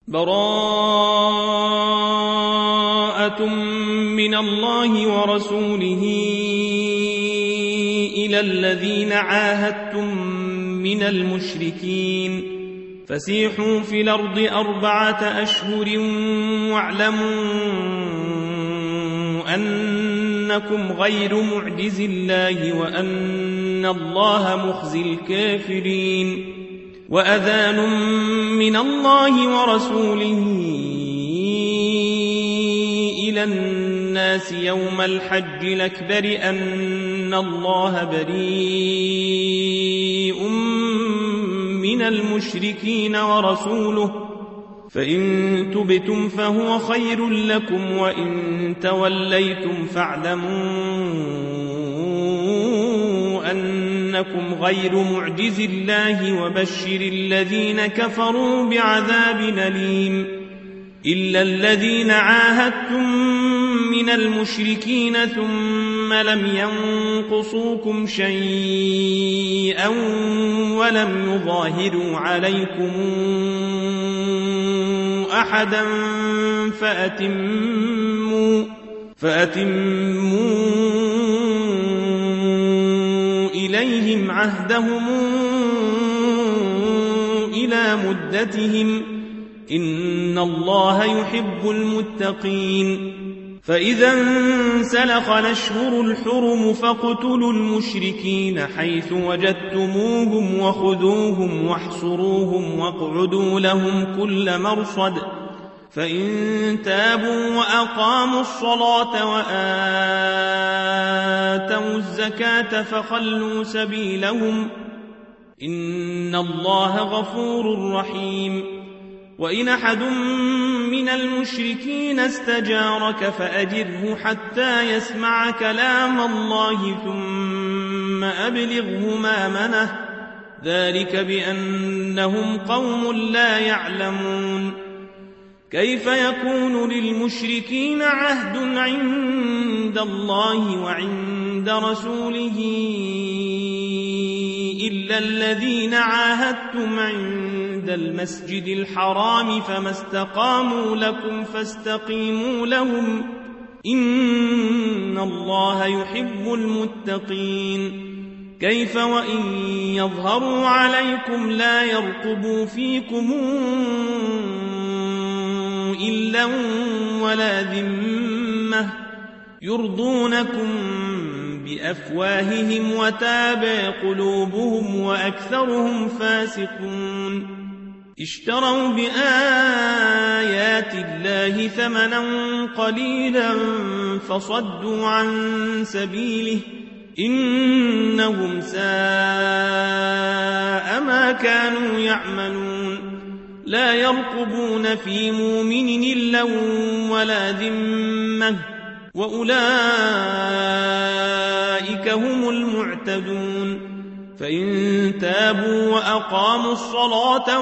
براءة من الله ورسوله إلى الذين عاهدتم من المشركين فسيحوا في الأرض 4 أشهر واعلموا أنكم غير معجز الله وأن الله مخزي الكافرين وأذان من الله ورسوله إلى الناس يوم الحج الأكبر أن الله بريء من المشركين ورسوله فإن تبتم فهو خير لكم وإن توليتم فاعلموا أنكم غير معجز الله وبشر الذين كفروا بعذاب أليم إلا الذين عاهدتم من المشركين ثم لم ينقصوكم شيئا ولم يظاهروا عليكم أحدا فأتموا إليهم عهدهم إلى مدتهم إن الله يحب المتقين فإذا انسلخ الأشهر الحرم فاقتلوا المشركين حيث وجدتموهم وخذوهم واحصروهم واقعدوا لهم كل مرصد فإن تابوا وأقاموا الصلاة وآتوا الزكاة فخلوا سبيلهم إن الله غفور رحيم وإن أحد من المشركين استجارك فأجره حتى يسمع كلام الله ثم أبلغه مأمنه ذلك بأنهم قوم لا يعلمون كيف يكون للمشركين عهد عند الله وعند رسوله إلا الذين عاهدتم عند المسجد الحرام فما استقاموا لكم فاستقيموا لهم إن الله يحب المتقين كيف وإن يظهروا عليكم لا يرقبوا فيكم إلا ولا ذمة يرضونكم بأفواههم وتابى قلوبهم وأكثرهم فاسقون اشتروا بآيات الله ثمنا قليلا فصدوا عن سبيله إنهم ساء ما كانوا يعملون لا يرقبون في مؤمن إلا ولا ذمة وأولئك هم المعتدون فإن تابوا وأقاموا الصلاة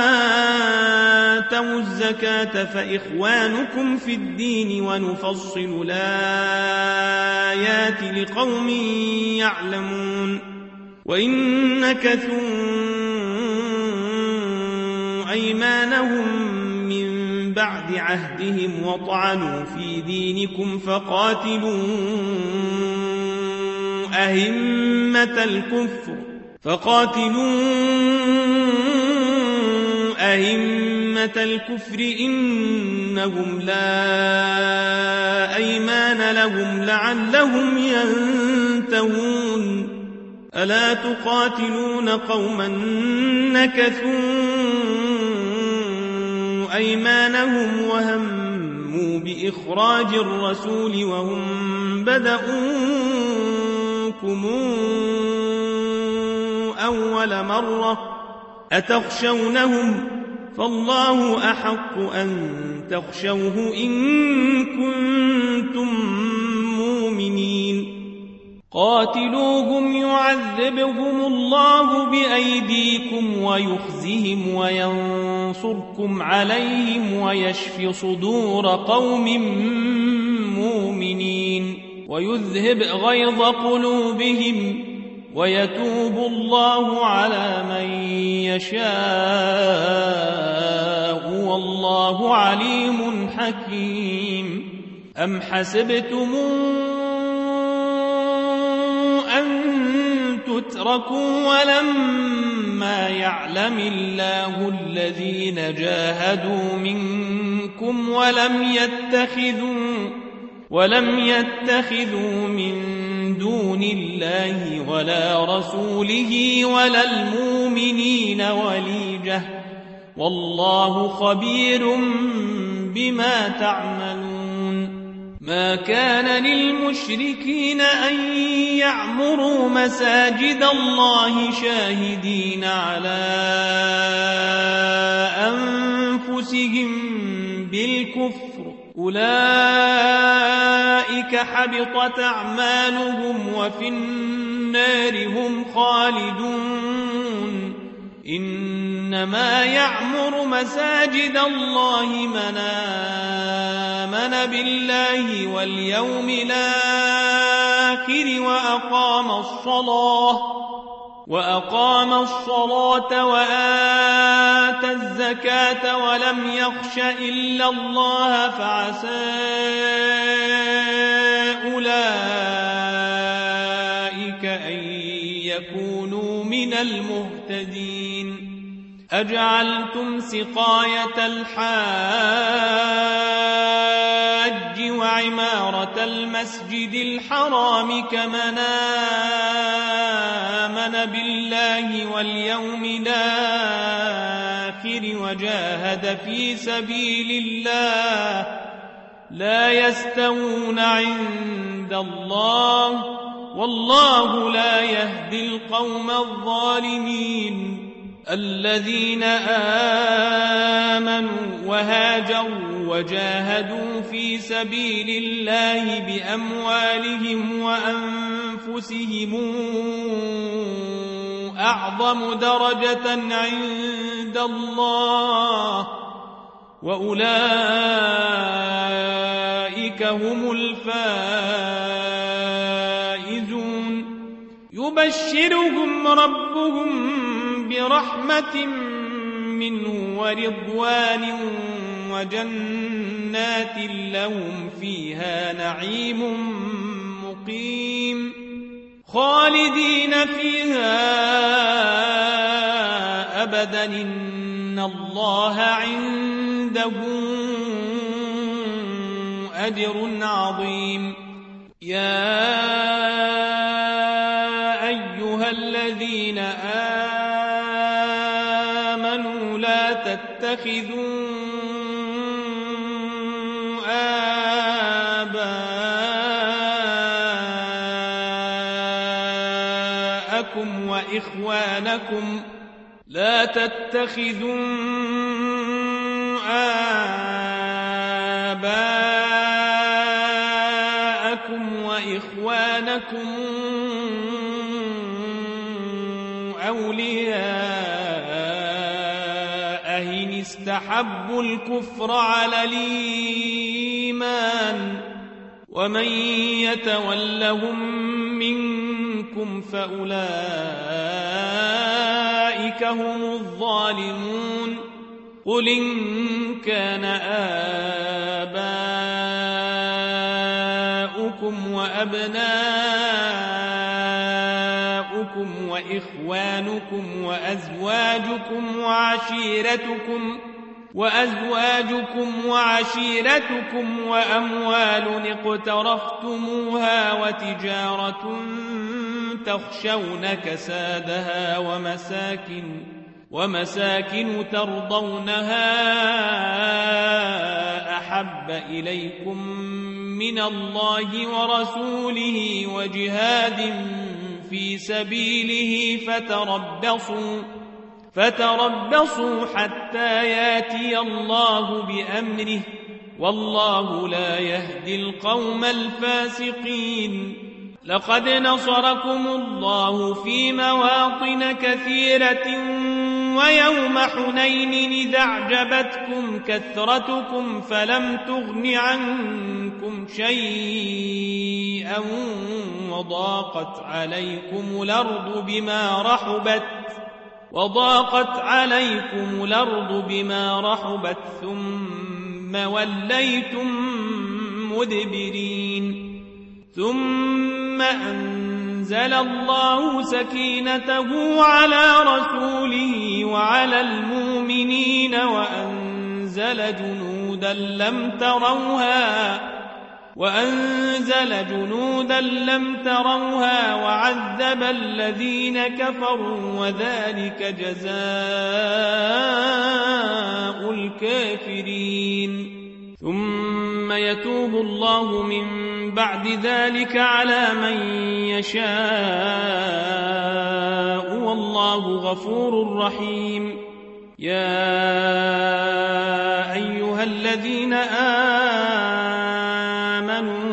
وآتوا الزكاة فإخوانكم في الدين ونفصل الآيات لقوم يعلمون وإن نكثوا أيمانهم من بعد عهدهم وطعنوا في دينكم فقاتلوا أئمة الكفر إنهم لا أيمان لهم لعلهم ينتهون ألا تقاتلون قوما نكثوا أيمانهم وهموا بإخراج الرسول وهم بدؤوكم أول مرة أتخشونهم فالله أحق أن تخشوه إن كنتم مؤمنين قاتلوهم يعذبهم الله بأيديكم ويخزهم وينصركم عليهم ويشف صدور قوم مؤمنين ويذهب غيظ قلوبهم ويتوب الله على من يشاء والله عليم حكيم. أم حسبتم أن تتركوا ولما يعلم الله الذين جاهدوا منكم ولم يتخذوا من دون الله ولا رسوله ولا المؤمنين وليجة والله خبير بما تعملون. ما كان للمشركين أن يعمروا مساجد الله شاهدين على أنفسهم بالكفر أولئك حبطت أعمالهم وفي النار هم خالدون. إنما يعمر مساجد الله من آمن بالله واليوم الآخر وأقام الصلاة وآتى الزكاة ولم يخش إلا الله فعسى أولئك أن يكونوا من المهتدين. أجعلتم سقاية الحاج وعمارة المسجد الحرام كمن آمن بالله واليوم الآخر وجاهد في سبيل الله لا يستوون عند الله والله لا يهدي القوم الظالمين. الذين آمنوا وهاجروا وجاهدوا في سبيل الله بأموالهم وأنفسهم أعظم درجة عند الله وأولئك هم الفائزون. يبشرهم ربهم برحمة منه ورضوان وجنات لهم فيها نعيم مقيم خالدين فيها أبدا إن الله عنده أجر عظيم. يا أيها الذين آمنوا لا تتخذوا آباءكم وإخوانكم أولياء إن استحبوا الكفر على الإيمان ومن يتولهم منكم فأولئك هم الظالمون. قل إن كان آباؤكم وأبناؤكم وإخوانكم وأزواجكم وعشيرتكم وأموال اقترفتموها وتجارة تخشون كسادها ومساكن ترضونها أحب إليكم من الله ورسوله وجهاد في سبيله فتربصوا حتى ياتي الله بأمره والله لا يهدي القوم الفاسقين. لقد نصركم الله في مواطن كثيرة ويوم حنين إذ أعجبتكم كثرتكم فلم تغن عنكم شيئا وضاقت عليكم الأرض بما رحبت وضاقت عليكم الأرض بما رحبت ثم وليتم مدبرين ثم أنزل الله سكينته على رسوله وعلى المؤمنين وأنزل جنودا لم تروها وعذب الذين كفروا وذلك جزاء الكافرين ثم يتوب الله من بعد ذلك على من يشاء والله غفور رحيم يا أيها الذين آمنوا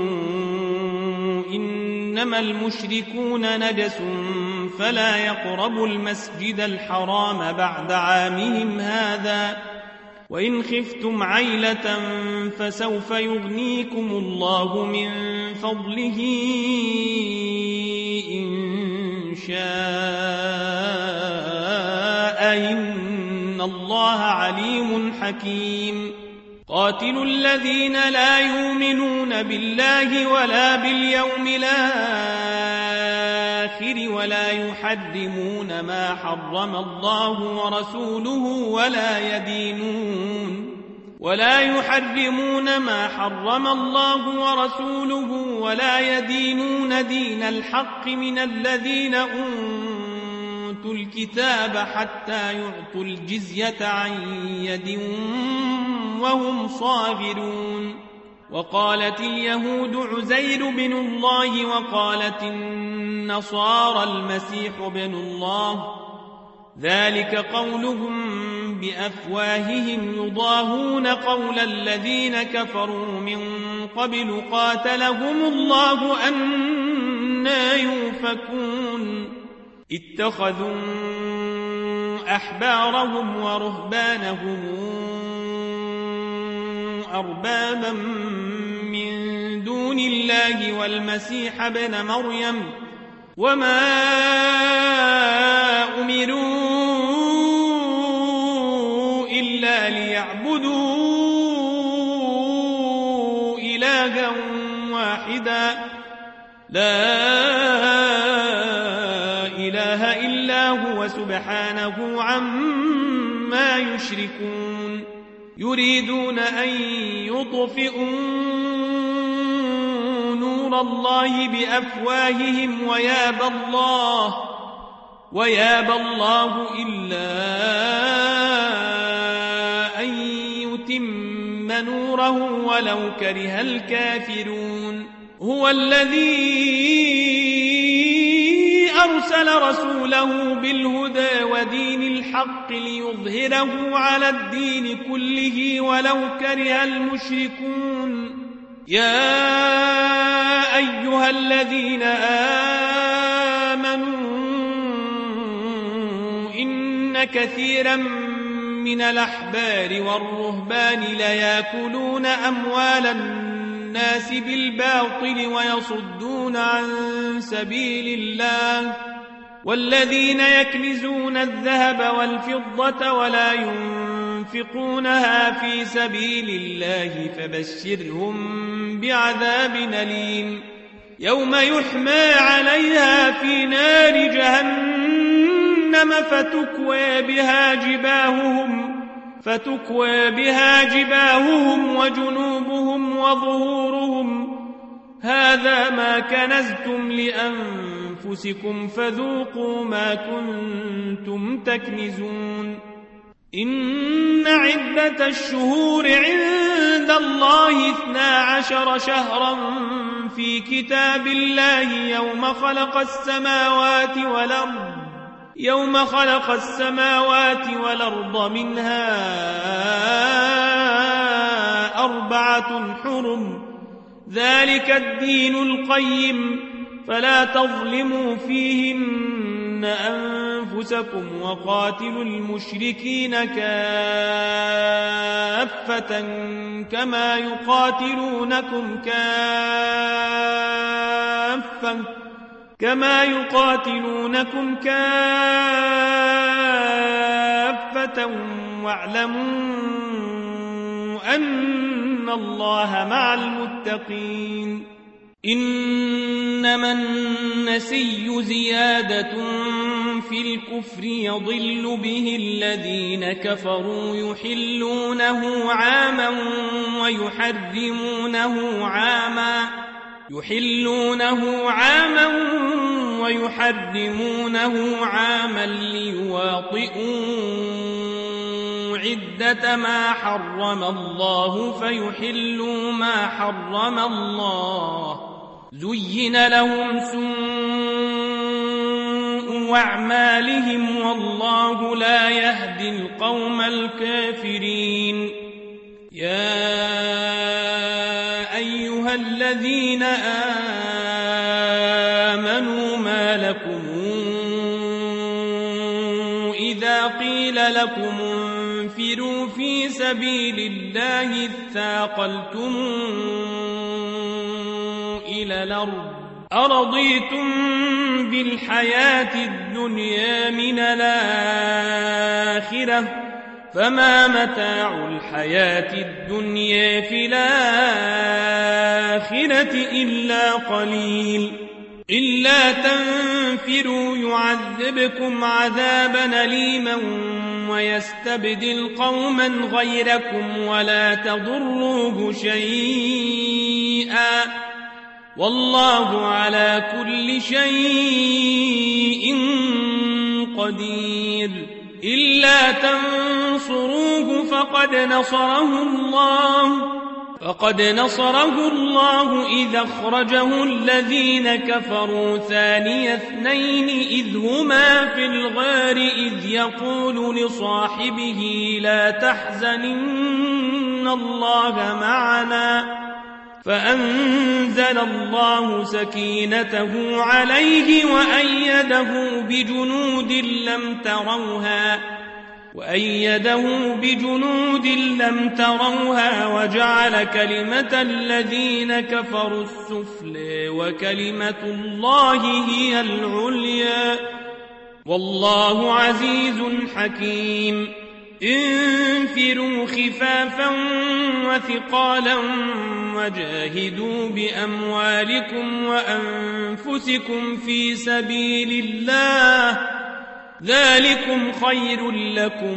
إنما المشركون نجس فلا يقربوا المسجد الحرام بعد عامهم هذا وإن خفتم عيلة فسوف يغنيكم الله من فضله إن شاء إن الله عليم حكيم قاتلوا الذين لا يؤمنون بالله ولا باليوم الآخر ولا يحرمون ما حرم الله ورسوله ولا يدينون دين الحق من الذين أوتوا الكتاب حتى يعطوا الجزية عن يد وهم صاغرون وقالت اليهود عزير بن الله وقالت النصارى المسيح بن الله ذلك قولهم بأفواههم يضاهون قول الذين كفروا من قبل قاتلهم الله أنى يؤفكون اتخذوا أحبارهم ورهبانهم أربابا من دون الله والمسيح ابن مريم وما أمروا إلا ليعبدوا إلها واحدا لا إله إلا هو سبحانه عما يشركون يريدون أن يطفئوا نور الله بأفواههم ويابى الله إلا أن يتم نوره ولو كره الكافرون هو الذي أرسل رسوله بالهدى ودين الحق ليظهره على الدين كله ولو كره المشركون يا أيها الذين آمنوا إن كثيرا من الأحبار والرهبان ليأكلون أموال الناس بالباطل ويصدون عن سبيل الله والذين يكنزون الذهب والفضة ولا ينفقونها في سبيل الله فبشرهم بعذاب أليم يوم يحمى عليها في نار جهنم فتكوى بها جباههم وجنوبهم وظهورهم هذا ما كنزتم لأنفسكم فذوقوا ما كنتم تكنزون إن عدة الشهور عند الله 12 شهرا في كتاب الله يوم خلق السماوات والأرض منها 4 حرم ذلك الدين القيم فلا تظلموا فيهن أنفسكم وقاتلوا المشركين كافة كما يقاتلونكم كافة كما يقاتلونكم كافة واعلموا أن الله مع المتقين إنما النسي زيادة في الكفر يضل به الذين كفروا يحلونه عاما ويحرمونه عاما ليواطئوا عدة ما حرم الله فيحلوا ما حرم الله زين لهم سوء أعمالهم والله لا يهدي القوم الكافرين يا أيها الذين آمنوا ما لكم إذا قيل لكم انفروا في سبيل الله اثاقلتم إلى الأرض أرضيتم بالحياة الدنيا من الآخرة فما متاع الحياة الدنيا في الآخرة إلا قليل إلا تنفروا يعذبكم عذابا أليما ويستبدل قوما غيركم ولا تضروه شيئا والله على كل شيء قدير إلا تنصروه فقد نصره الله إذ أخرجه الذين كفروا ثاني اثنين إذ هما في الغار إذ يقول لصاحبه لا تحزن إن الله معنا فأنزل الله سكينته عليه وأيده بجنود لم تروها وجعل كلمة الذين كفروا السفلى وكلمة الله هي العليا والله عزيز حكيم انفروا خفافا وثقالا وجاهدوا بأموالكم وأنفسكم في سبيل الله ذلكم خير لكم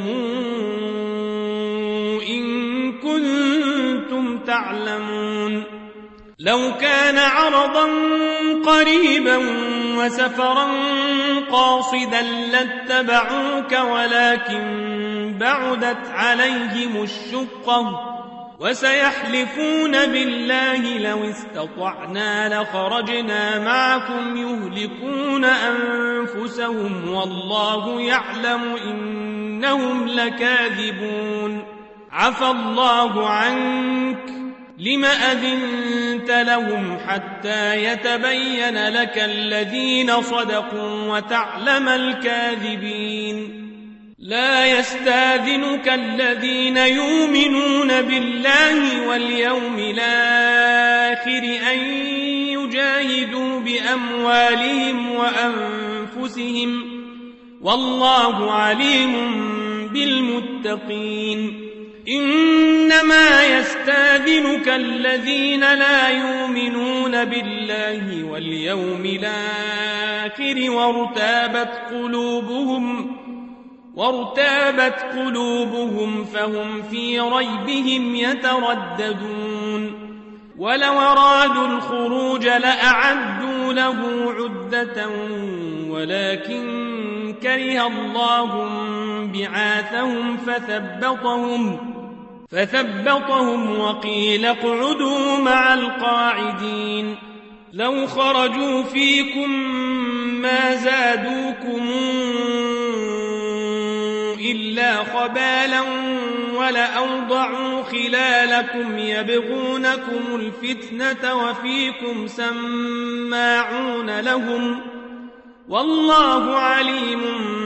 إن كنتم تعلمون لو كان عرضا قريبا وسفرا قاصدا لاتبعوك ولكن بعدت عليهم الشقة وسيحلفون بالله لو استطعنا لخرجنا معكم يهلكون أنفسهم والله يعلم إنهم لكاذبون عفى الله عنك لم أذنت لهم حتى يتبين لك الذين صدقوا وتعلم الكاذبين لا يستاذنك الذين يؤمنون بالله واليوم الآخر أن يجاهدوا بأموالهم وأنفسهم والله عليم بالمتقين إنما يستاذنك الذين لا يؤمنون بالله واليوم الآخر وارتابت قلوبهم فهم في ريبهم يترددون ولو أرادوا الخروج لأعدوا له عدة ولكن كره الله بعاثهم فثبطهم وقيل اقعدوا مع القاعدين لو خرجوا فيكم ما زادوكم إلا خبالا ولأوضعوا خلالكم يبغونكم الفتنة وفيكم سماعون لهم والله عليم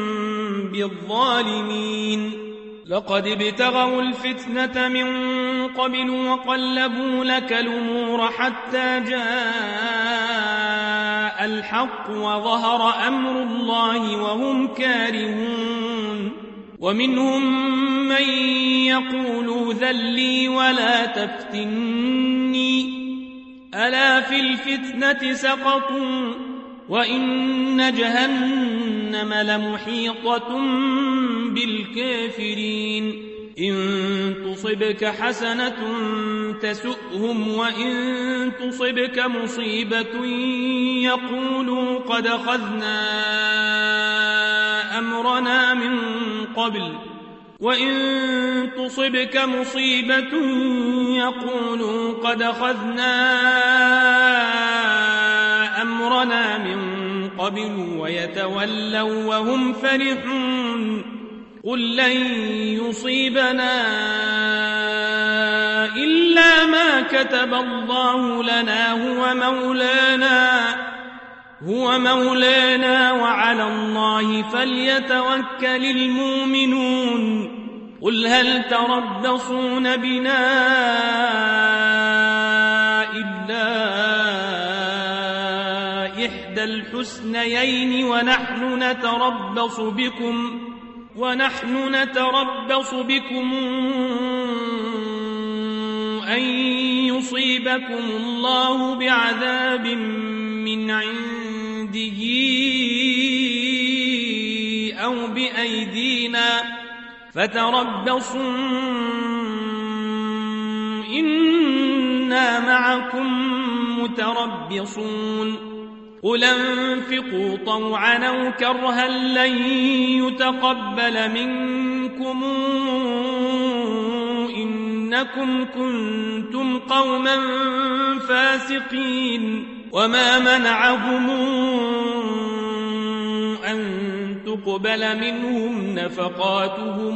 بالظالمين لقد ابتغوا الفتنة من قبل وقلبوا لك الأمور حتى جاء الحق وظهر أمر الله وهم كارهون ومنهم من يقول ذلي ولا تفتني ألا في الفتنة سقطوا وإن جهنم لمحيطة بالكافرين إن تصبك حسنة تسؤهم وإن تصبك مصيبة يقولوا قد أخذنا أمرنا من قبل وإن تصبك مصيبة يقولوا قد أخذنا أمرنا من قبل ويتولوا وهم فرحون قل لن يصيبنا إلا ما كتب الله لنا هو مولانا وعلى الله فليتوكل المؤمنون قل هل تربصون بنا إلا إحدى الحسنيين ونحن نتربص بكم أن يصيبكم الله بعذاب من عنده أو بأيدينا فتربصوا إنا معكم متربصون قل انفقوا طوعا أو كرها لن يتقبل منكم إنكم كنتم قوما فاسقين وما منعهم أن تقبل منهم نفقاتهم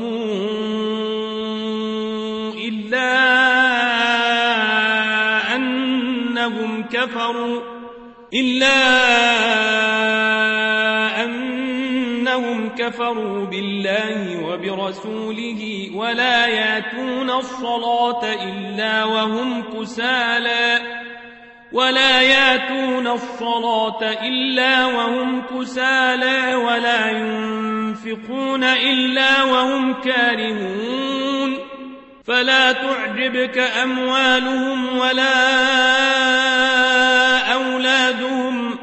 إلا أنهم كفروا بالله وبرسوله ولا يأتون الصلاة إلا وهم كسالى ولا ينفقون إلا وهم كارهون فلا تعجبك أموالهم ولا أولادهم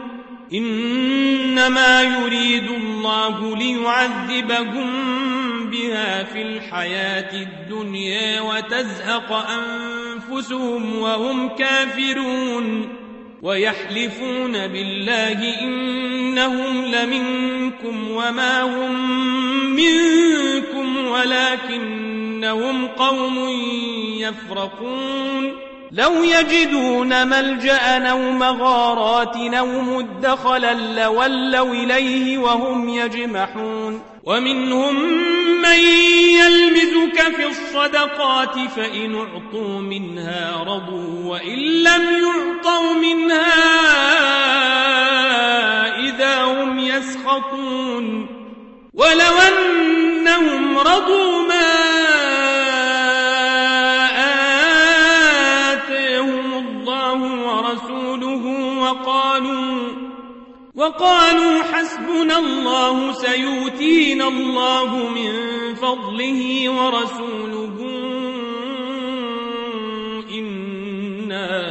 إنما يريد الله ليعذبهم بها في الحياة الدنيا وتزهق أنفسهم وهم كافرون ويحلفون بالله إنهم لمنكم وما هم منكم ولكنهم قوم يفرقون لو يجدون ملجأ أو مغارات أو مدخلا لولوا إليه وهم يجمحون ومنهم من يلمزك في الصدقات فإن أعطوا منها رضوا وإن لم يعطوا منها إذا هم يسخطون ولو أنهم رضوا ما وقالوا حسبنا الله سيؤتينا الله من فضله ورسوله إنا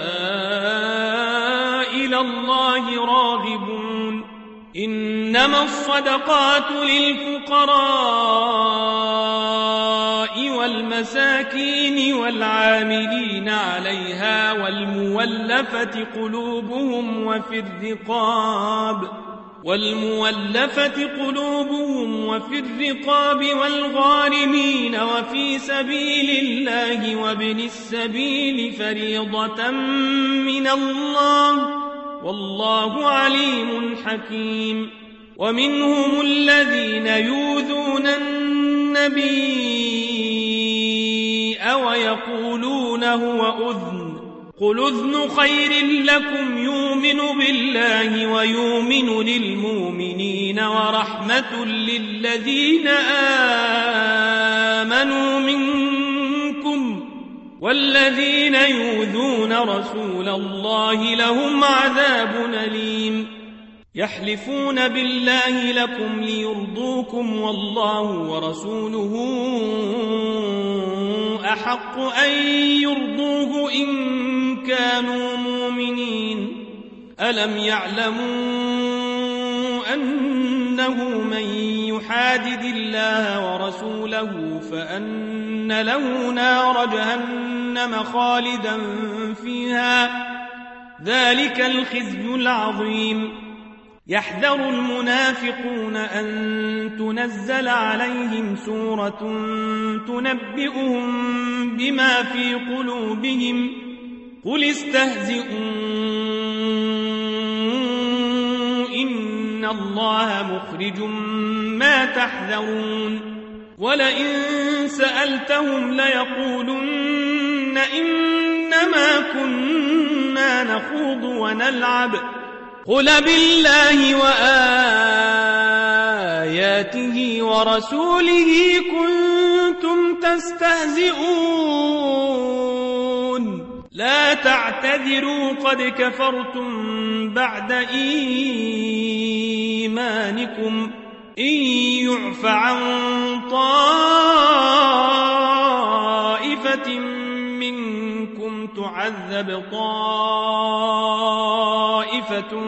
إلى الله راغبون إنما الصدقات للفقراء والمساكين والعاملين عليها والمولفة قلوبهم وفي الرقاب والغارمين وفي سبيل الله وابن السبيل فريضة من الله والله عليم حكيم ومنهم الذين يؤذون النبي ويقولون هو أذن قل أذن خير لكم يؤمن بالله ويؤمن للمؤمنين ورحمة للذين آمنوا منكم والذين يؤذون رسول الله لهم عذاب أليم يحلفون بالله لكم ليرضوكم والله ورسوله أحق أن يرضوه إن كانوا مؤمنين. ألم يعلموا أنه من يحادد الله ورسوله فأن له نار جهنم خالدا فيها ذلك الخزي العظيم. يحذر المنافقون أن تنزل عليهم سورة تنبئهم بما في قلوبهم قل استهزئوا إن الله مخرج ما تحذرون. ولئن سألتهم ليقولن إنما كنا نخوض ونلعب قل بالله وآياته ورسوله كنتم تستهزئون لا تعتذروا قد كفرتم بعد إيمانكم إن يعف عن طائفة منكم تعذب طائفة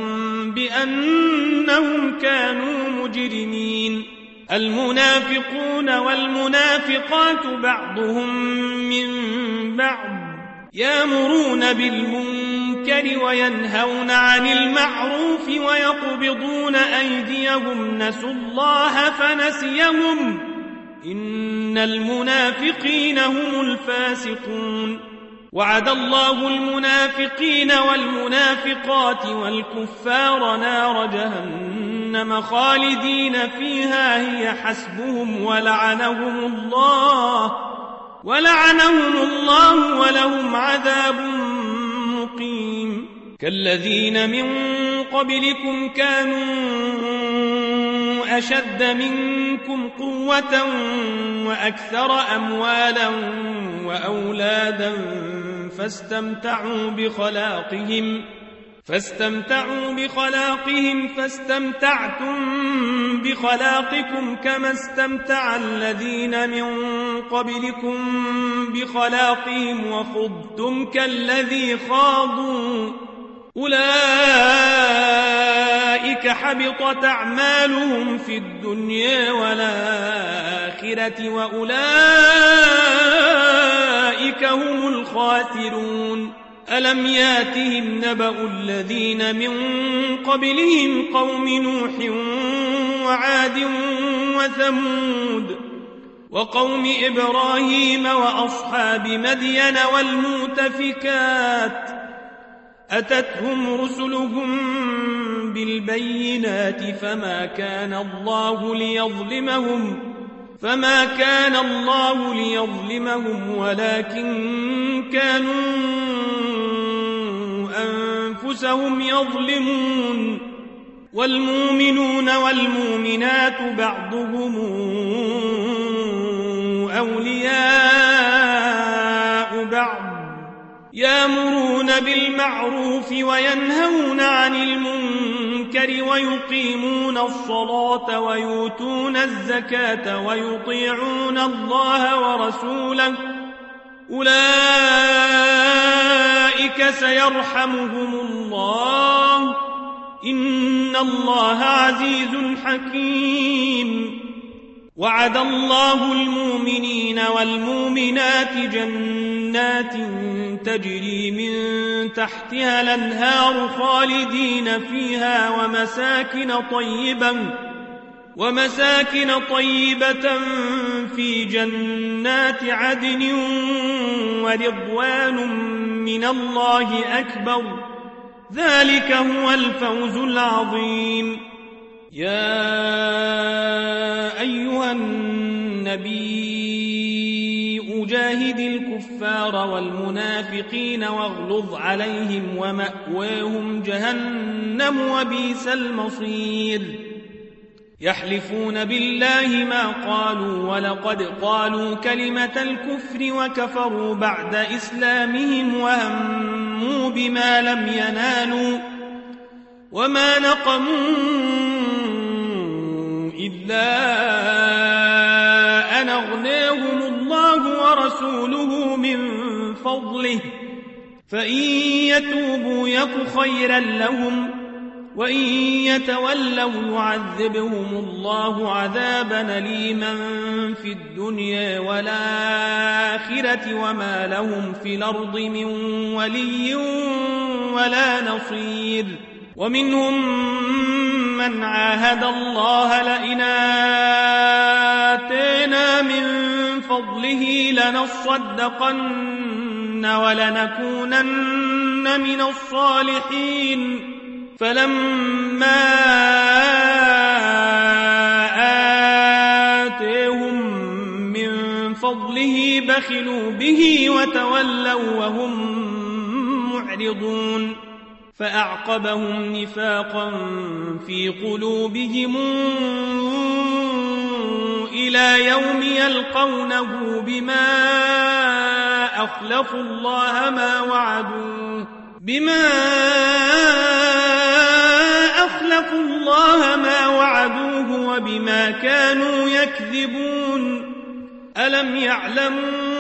بأنهم كانوا مجرمين. المنافقون والمنافقات بعضهم من بعض يأمرون بالمنكر وينهون عن المعروف ويقبضون أيديهم نسوا الله فنسيهم إن المنافقين هم الفاسقون. وعد الله المنافقين والمنافقات والكفار نار جهنم خالدين فيها هي حسبهم ولعنهم الله ولهم عذاب مقيم. كالذين من قبلكم كانوا أشد منكم قوة وأكثر أموالا وأولادا فاستمتعوا بخلاقهم فاستمتعتم بخلاقكم كما استمتع الذين من قبلكم بخلاقهم وخضتم كالذي خاضوا أولئك حبطت أعمالهم في الدنيا والآخرة وأولئك هم الخاسرون. ألم ياتهم نبأ الذين من قبلهم قوم نوح وعاد وثمود وقوم إبراهيم وأصحاب مدين والمؤتفكات أتتهم رسلهم بالبينات فما كان الله ليظلمهم ولكن كانوا أنفسهم يظلمون. والمؤمنون والمؤمنات بعضهم أولياء بعض يأمرون بالمعروف وينهون عن المنكر ويقيمون الصلاة ويؤتون الزكاة ويطيعون الله ورسوله أولئك سيرحمهم الله إن الله عزيز حكيم. وعد الله المؤمنين والمؤمنات جنات تجري من تحتها الأنهار خالدين فيها ومساكن طيبة في جنات عدن ورضوان من الله أكبر ذلك هو الفوز العظيم. يا أيها النبي جاهد الكفار والمنافقين واغلظ عليهم ومأواهم جهنم وبئس المصير. يحلفون بالله ما قالوا ولقد قالوا كلمة الكفر وكفروا بعد إسلامهم وهموا بما لم ينالوا وما نقموا إلا أن أغناهم الله ورسوله من فضله فإن يتوبوا يك خيرا لهم وإن يتولوا يعذبهم الله عذابا أليما في الدنيا والآخرة وما لهم في الأرض من ولي ولا نصير. ومنهم من عاهد الله لئن آتينا من فضله لنصدقن ولنكونن من الصالحين فلما آتيهم من فضله بخلوا به وتولوا وهم معرضون فأعقبهم نفاقا في قلوبهم إلى يوم يلقونه بما أخلفوا الله ما وعدوه وبما كانوا يكذبون. ألم يعلموا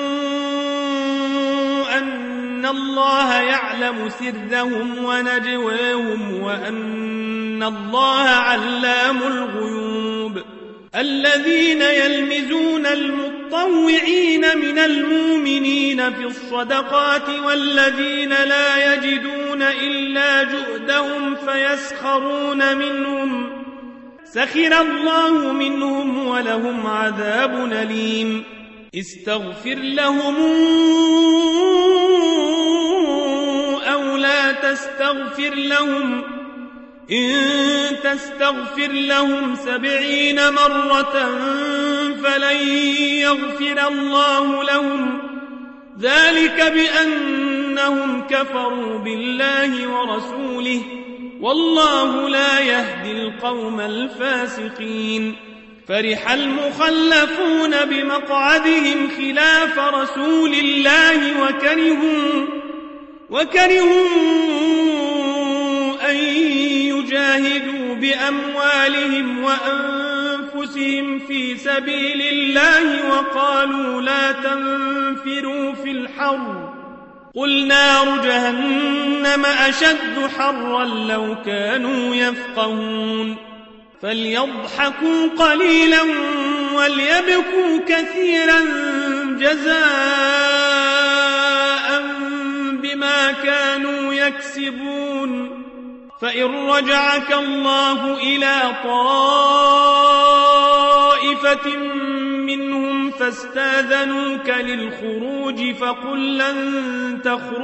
أن الله يعلم سرهم ونجواهم وأن الله علام الغيوب. الذين يلمزون المطوعين من المؤمنين في الصدقات والذين لا يجدون إلا جهدهم فيسخرون منهم سخر الله منهم ولهم عذاب أليم. استغفر لهم أو لا تستغفر لهم إن تستغفر لهم 70 مرة فلن يغفر الله لهم ذلك بأنهم كفروا بالله ورسوله والله لا يهدي القوم الفاسقين. فرح المخلفون بمقعدهم خلاف رسول الله وكرهوا أن يجاهدوا بأموالهم وأنفسهم في سبيل الله وقالوا لا تنفروا في الحر قل نار جهنم أشد حرا لو كانوا يفقهون. فليضحكوا قليلا وليبكوا كثيرا جزاء بما كانوا يكسبون. فإن رجعك الله إلى طائفة منهم فاستاذنوك للخروج فقل لن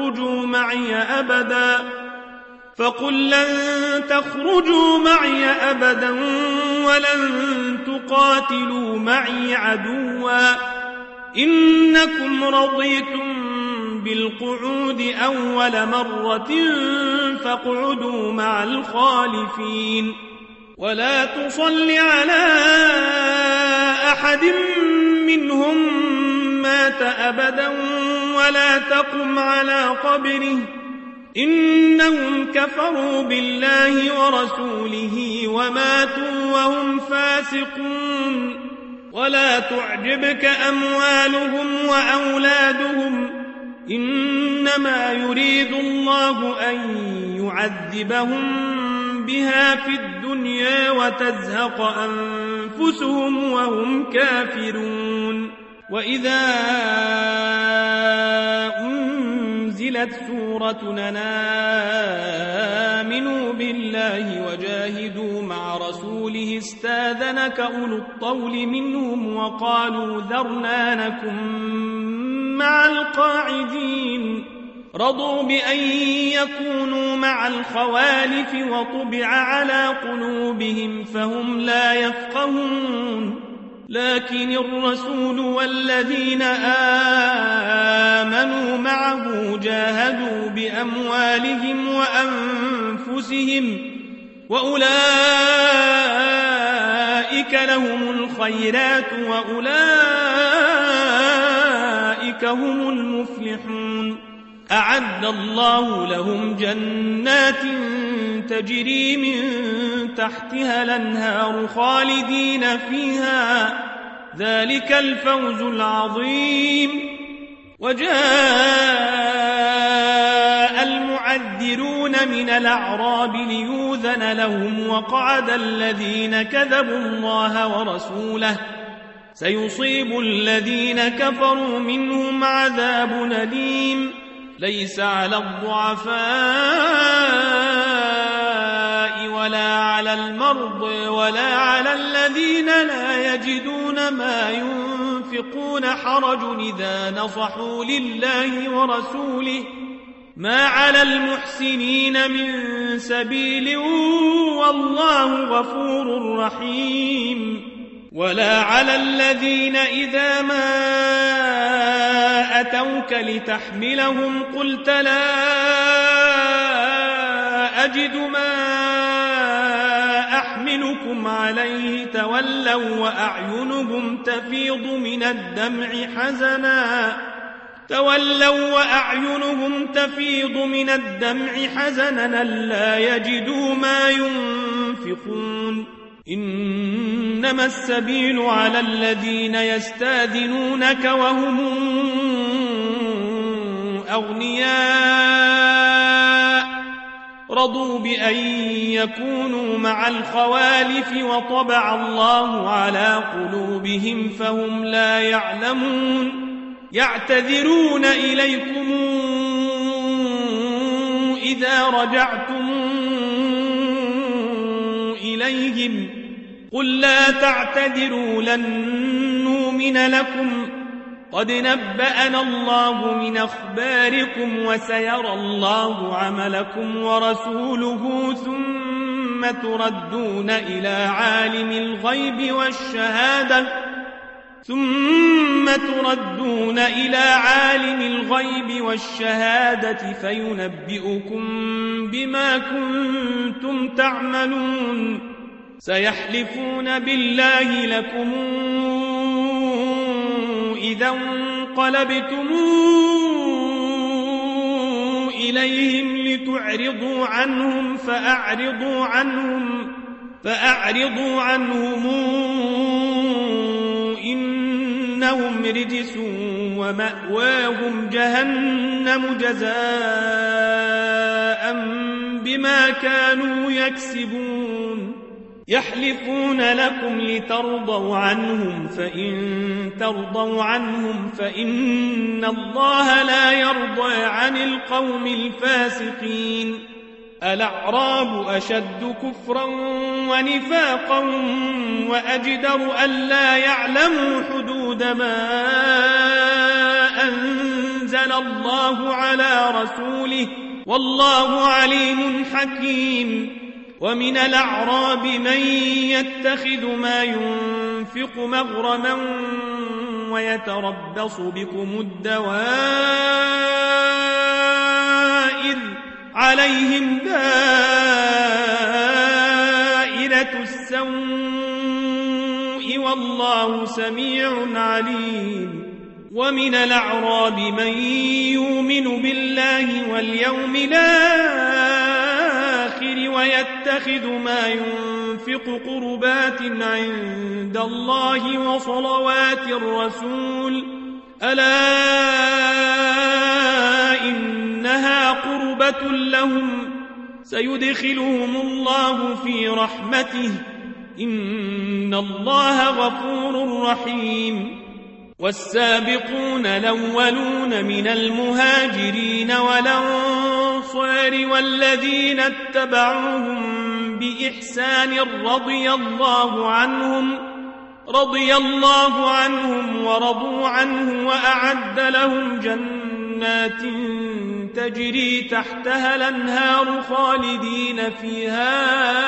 تخرجوا معي أبدا ولن تقاتلوا معي عدوا إنكم رضيتم بالقعود أول مرة فاقعدوا مع الخالفين. ولا تصل على أحد منهم مات أبدا ولا تقم على قبره إنهم كفروا بالله ورسوله وماتوا وهم فاسقون. ولا تعجبك أموالهم وأولادهم إنما يريد الله أن يعذبهم بها في الدنيا وتزهق أنفسهم وهم كافرون. وإذا أنزلت سورة آمنوا بالله وجاهدوا مع رسوله استاذنك أولو الطول منهم وقالوا ذرنا نكن مع القاعدين. رضوا بأن يكونوا مع الخوالف وطبع على قلوبهم فهم لا يفقهون. لكن الرسول والذين آمنوا معه جاهدوا بأموالهم وأنفسهم وأولئك لهم الخيرات وأولئك هم المفلحون. أعد الله لهم جنات تجري من تحتها الأنهار خالدين فيها، ذلك الفوز العظيم. وجاء المعذرون من الأعراب ليؤذن لهم، وقعد الذين كذبوا الله ورسوله، سيصيب الذين كفروا منهم عذاب أليم. ليس على الضعفاء ولا على المرضى ولا على الذين لا يجدون ما ينفقون حرج إذا نصحوا لله ورسوله، ما على المحسنين من سبيل والله غفور رحيم. ولا على الذين إذا ما أتوك لتحملهم قلت لا أجد ما أحملكم عليه تولوا وأعينهم تفيض من الدمع حزنا لا يجدوا ما ينفقون. إنما السبيل على الذين يستاذنونك وهم أغنياء رضوا بأن يكونوا مع الخوالف وطبع الله على قلوبهم فهم لا يعلمون. يعتذرون إليكم إذا رجعتم إليهم قل لا تعتذروا لن نؤمن لكم قد نبأنا الله من أخباركم وسيرى الله عملكم ورسوله ثم تردون إلى عالم الغيب والشهادة فينبئكم بما كنتم تعملون. سيحلفون بالله لكم إذا انقلبتم إليهم لتعرضوا عنهم فأعرضوا عنهم إنهم رجس ومأواهم جهنم جزاء بما كانوا يكسبون. يحلفون لكم لترضوا عنهم فإن ترضوا عنهم فإن الله لا يرضى عن القوم الفاسقين. الأعراب أشد كفرا ونفاقا وأجدر ألا يعلموا حدود ما أنزل الله على رسوله والله عليم حكيم. ومن الأعراب من يتخذ ما ينفق مغرما ويتربص بكم الدوائر عليهم دائرة السوء والله سميع عليم. ومن الأعراب من يؤمن بالله واليوم الآخر ويتخذ ما ينفق قربات عند الله وصلوات الرسول ألا إنها قربة لهم سيدخلهم الله في رحمته إن الله غفور رحيم. والسابقون الأولون من المهاجرين والأنصار والذين اتبعوهم بإحسان رضي الله عنهم ورضوا عنه وأعد لهم جنات تجري تحتها الأنهار خالدين فيها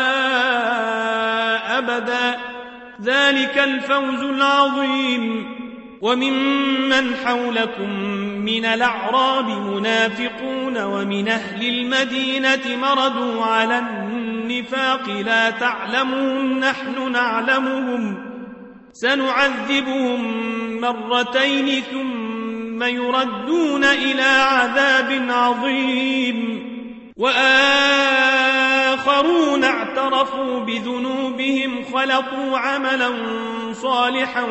أبدا ذلك الفوز العظيم. وممن حولكم من الأعراب منافقون ومن أهل المدينة مردوا على النفاق لا تعلمهم نحن نعلمهم سنعذبهم مرتين ثم يردون إلى عذاب عظيم. وآخرون اعترفوا بذنوبهم خلطوا عملا صالحا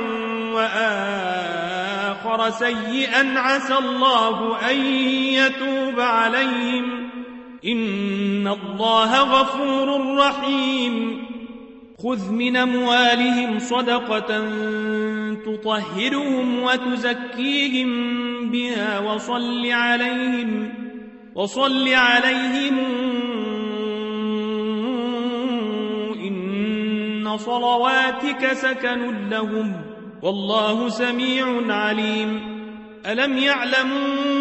وآخر سيئا عسى الله أن يتوب عليهم إن الله غفور رحيم. خذ من أموالهم صدقة تطهرهم وتزكيهم بها وصل عليهم إن صلواتك سكن لهم والله سميع عليم. ألم يعلموا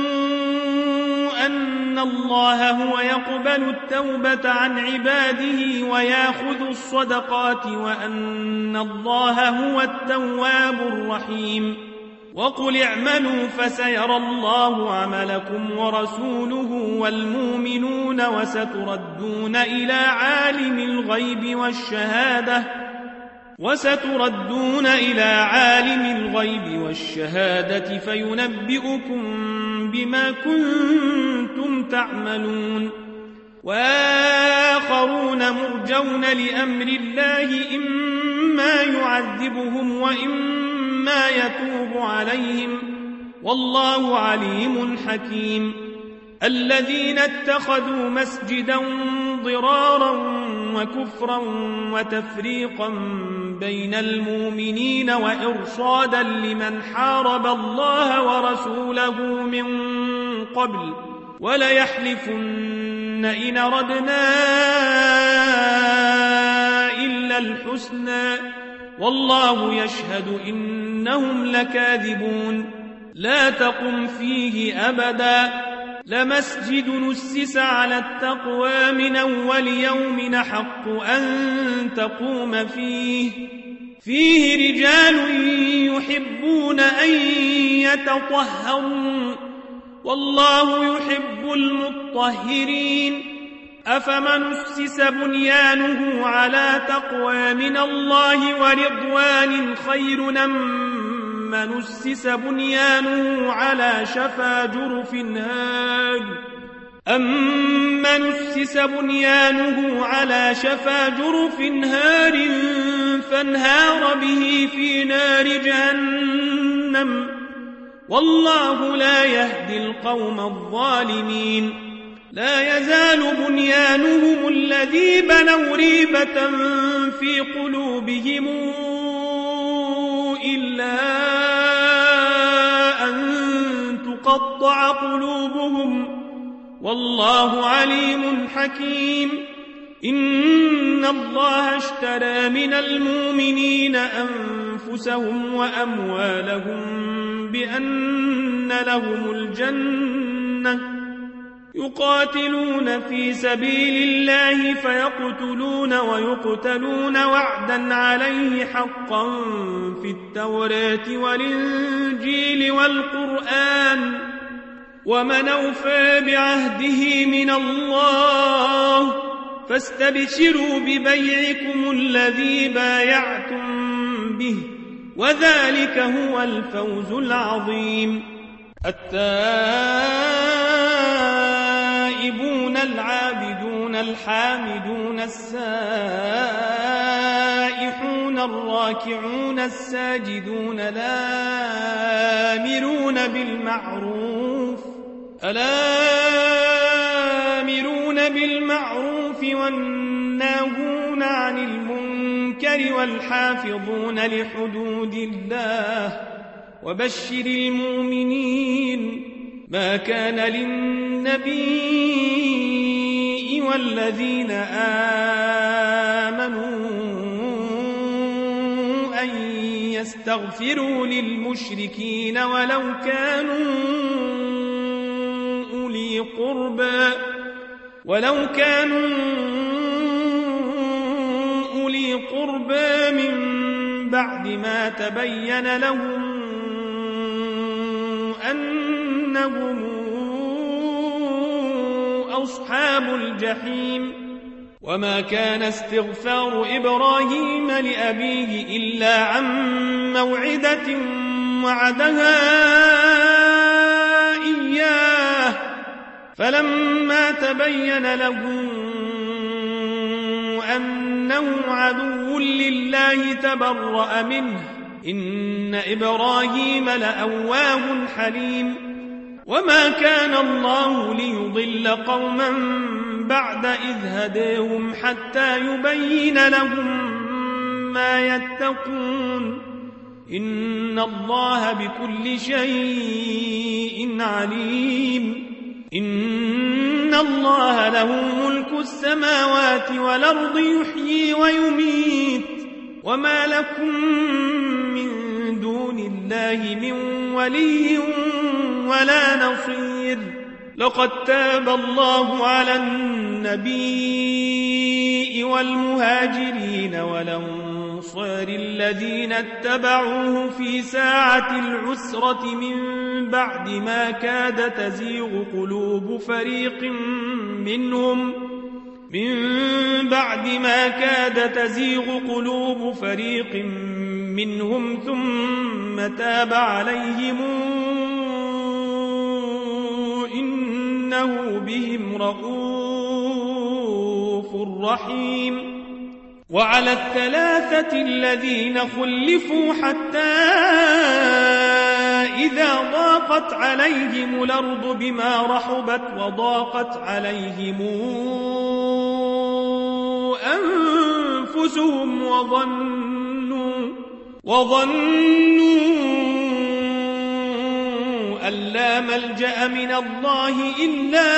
أن الله هو يقبل التوبة عن عباده ويأخذ الصدقات وأن الله هو التواب الرحيم. وقل اعملوا فسيرى الله عملكم ورسوله والمؤمنون وستردون إلى عالم الغيب والشهادة فينبئكم بما كنتم تعملون. وآخرون مرجون لأمر الله إما يعذبهم وإما يتوب عليهم والله عليم حكيم. الذين اتخذوا مسجدا ضرارا وكفرا وتفريقا بين المؤمنين وإرصادا لمن حارب الله ورسوله من قبل وليحلفن إن أردنا إلا الحسنى والله يشهد إنهم لكاذبون. لا تقم فيه أبدا لمسجد نسس على التقوى من أول يوم أحق أن تقوم فيه رجال يحبون أن يتطهروا والله يحب المطهرين. أفمن أسس بنيانه على تقوى من الله ورضوان خير أمن أسس بنيانه على شفا جرف هار فانهار به في نار جهنم والله لا يهدي القوم الظالمين. لا يزال بنيانهم الذي بنوا ريبة في قلوبهم إلا أن تقطع قلوبهم والله عليم حكيم. إن الله اشترى من المؤمنين أنفسهم وأموالهم بأن لهم الجنة يقاتلون في سبيل الله فيقتلون ويقتلون وعدا عليه حقا في التوراة والإنجيل والقرآن ومن أوفى بعهده من الله فاستبشروا ببيعكم الذي بايعتم به وذلك هو الفوز العظيم. التائبون العابدون الحامدون السائحون الراكعون الساجدون الآمرون بالمعروف والناهون عن المنكر والحافظون لحدود الله وبشر المؤمنين. ما كان للنبي والذين آمنوا أن يستغفروا للمشركين ولو كانوا أولي قربى من بعد ما تبين لهم أنهم أصحاب الجحيم. وما كان استغفار إبراهيم لأبيه إلا عن موعدة وعدها إياه فلما تبين له أنه عدو لله تبرأ منه إن إبراهيم لأواه حليم وما كان الله ليضل قوما بعد إذ هداهم حتى يبين لهم ما يتقون إن الله بكل شيء عليم إن الله له ملك السماوات والأرض يحيي ويميت وما لكم من دون الله من ولي ولا نصير لقد تاب الله على النبي والمهاجرين والأنصار الذين اتبعوه في ساعة العسرة من بعد ما كاد تزيغ قلوب فريق منهم ثم تاب عليهم إنه بهم رؤوف رحيم وعلى الثلاثة الذين خلفوا حتى إذا ضاقت عليهم الأرض بما رحبت وضاقت عليهم أنفسهم وظنوا أن لا ملجأ من الله إلا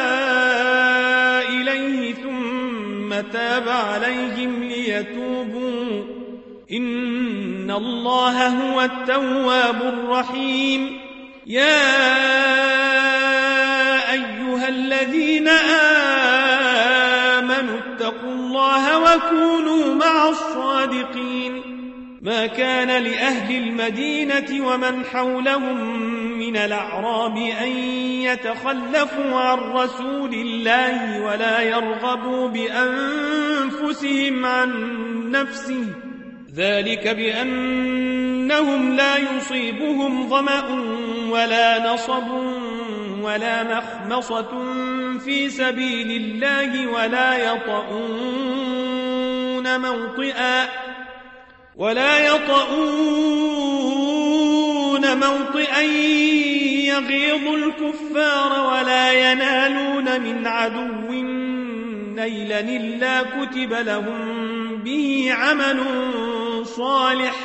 إليه ثم تاب عليهم ليتوبوا إن الله هو التواب الرحيم يا أيها الذين آمنوا اتقوا الله وكونوا مع الصادقين ما كان لأهل المدينة ومن حولهم من الأعراب أن يتخلفوا عن رسول الله ولا يرغبوا بأنفسهم عن نفسه ذلك بأنهم لا يصيبهم ظمأ ولا نصب ولا مخمصة في سبيل الله ولا يطؤون موطئا يغيظ الكفار ولا ينالون من عدو نيلا إلا كتب لهم به عمل صالح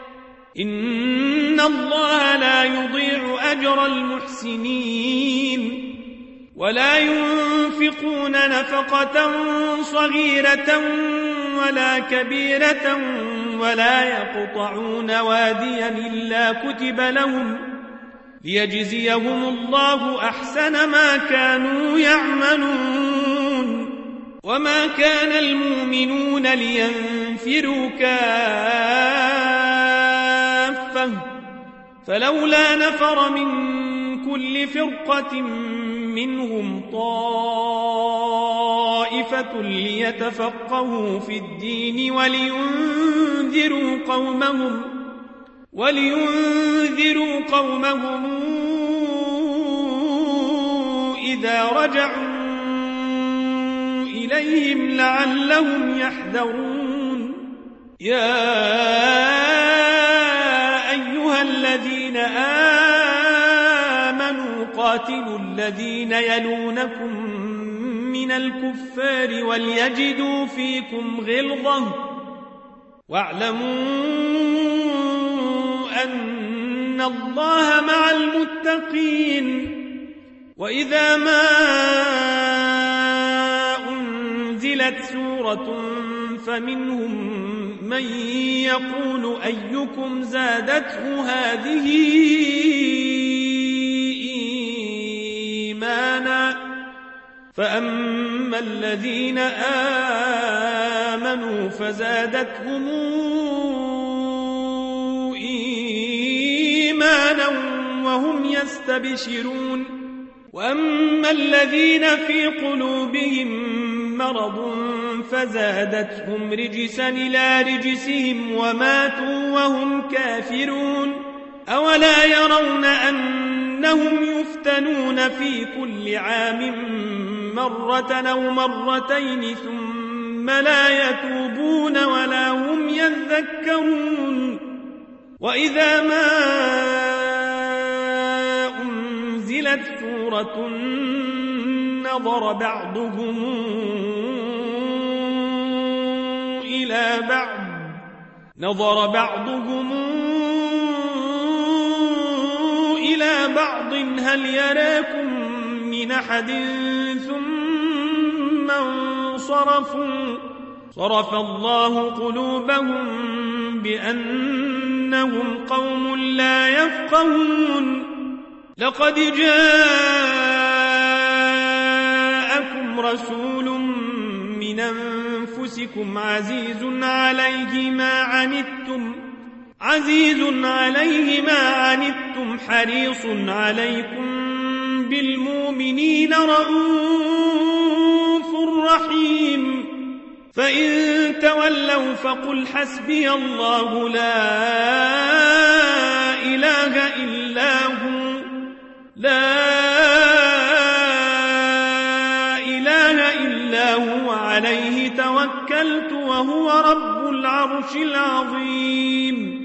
إن الله لا يضيع أجر المحسنين ولا ينفقون نفقة صغيرة ولا كبيرة ولا يقطعون واديا إلا كتب لهم ليجزيهم الله أحسن ما كانوا يعملون وما كان المؤمنون لينفروا كافة فلولا نفر من كل فرقة منهم طائفة ليتفقهوا في الدين ولينذروا قومهم إذا رجعوا إليهم لعلهم يحذرون يا أيها الذين آمنوا قاتلوا الذين يلونكم من الكفار وليجدوا فيكم غلظة واعلموا أن الله مع المتقين وإذا ما أنزلت سورة فمنهم من يقول أيكم زادته هذه إيمانا فأما الذين آمنوا فزادتهم إيمانا وهم يستبشرون وأما الذين في قلوبهم مرض فزادتهم رجسا إلى رجسهم وماتوا وهم كافرون أولا يرون أن أنهم يفتنون في كل عام مرة أو مرتين ثم لا يتوبون ولا هم يذكرون وإذا ما أنزلت سورة نظر بعضهم إلى بعض هل يراكم من أحد ثم انصرفوا صرف الله قلوبهم بأنهم قوم لا يفقهون لقد جاءكم رسول من أنفسكم عزيز عليه ما عنتم حريص عليكم بالمؤمنين رؤوف رحيم فإن تولوا فقل حسبي الله لا إله إلا هو عليه توكلت وهو رب العرش العظيم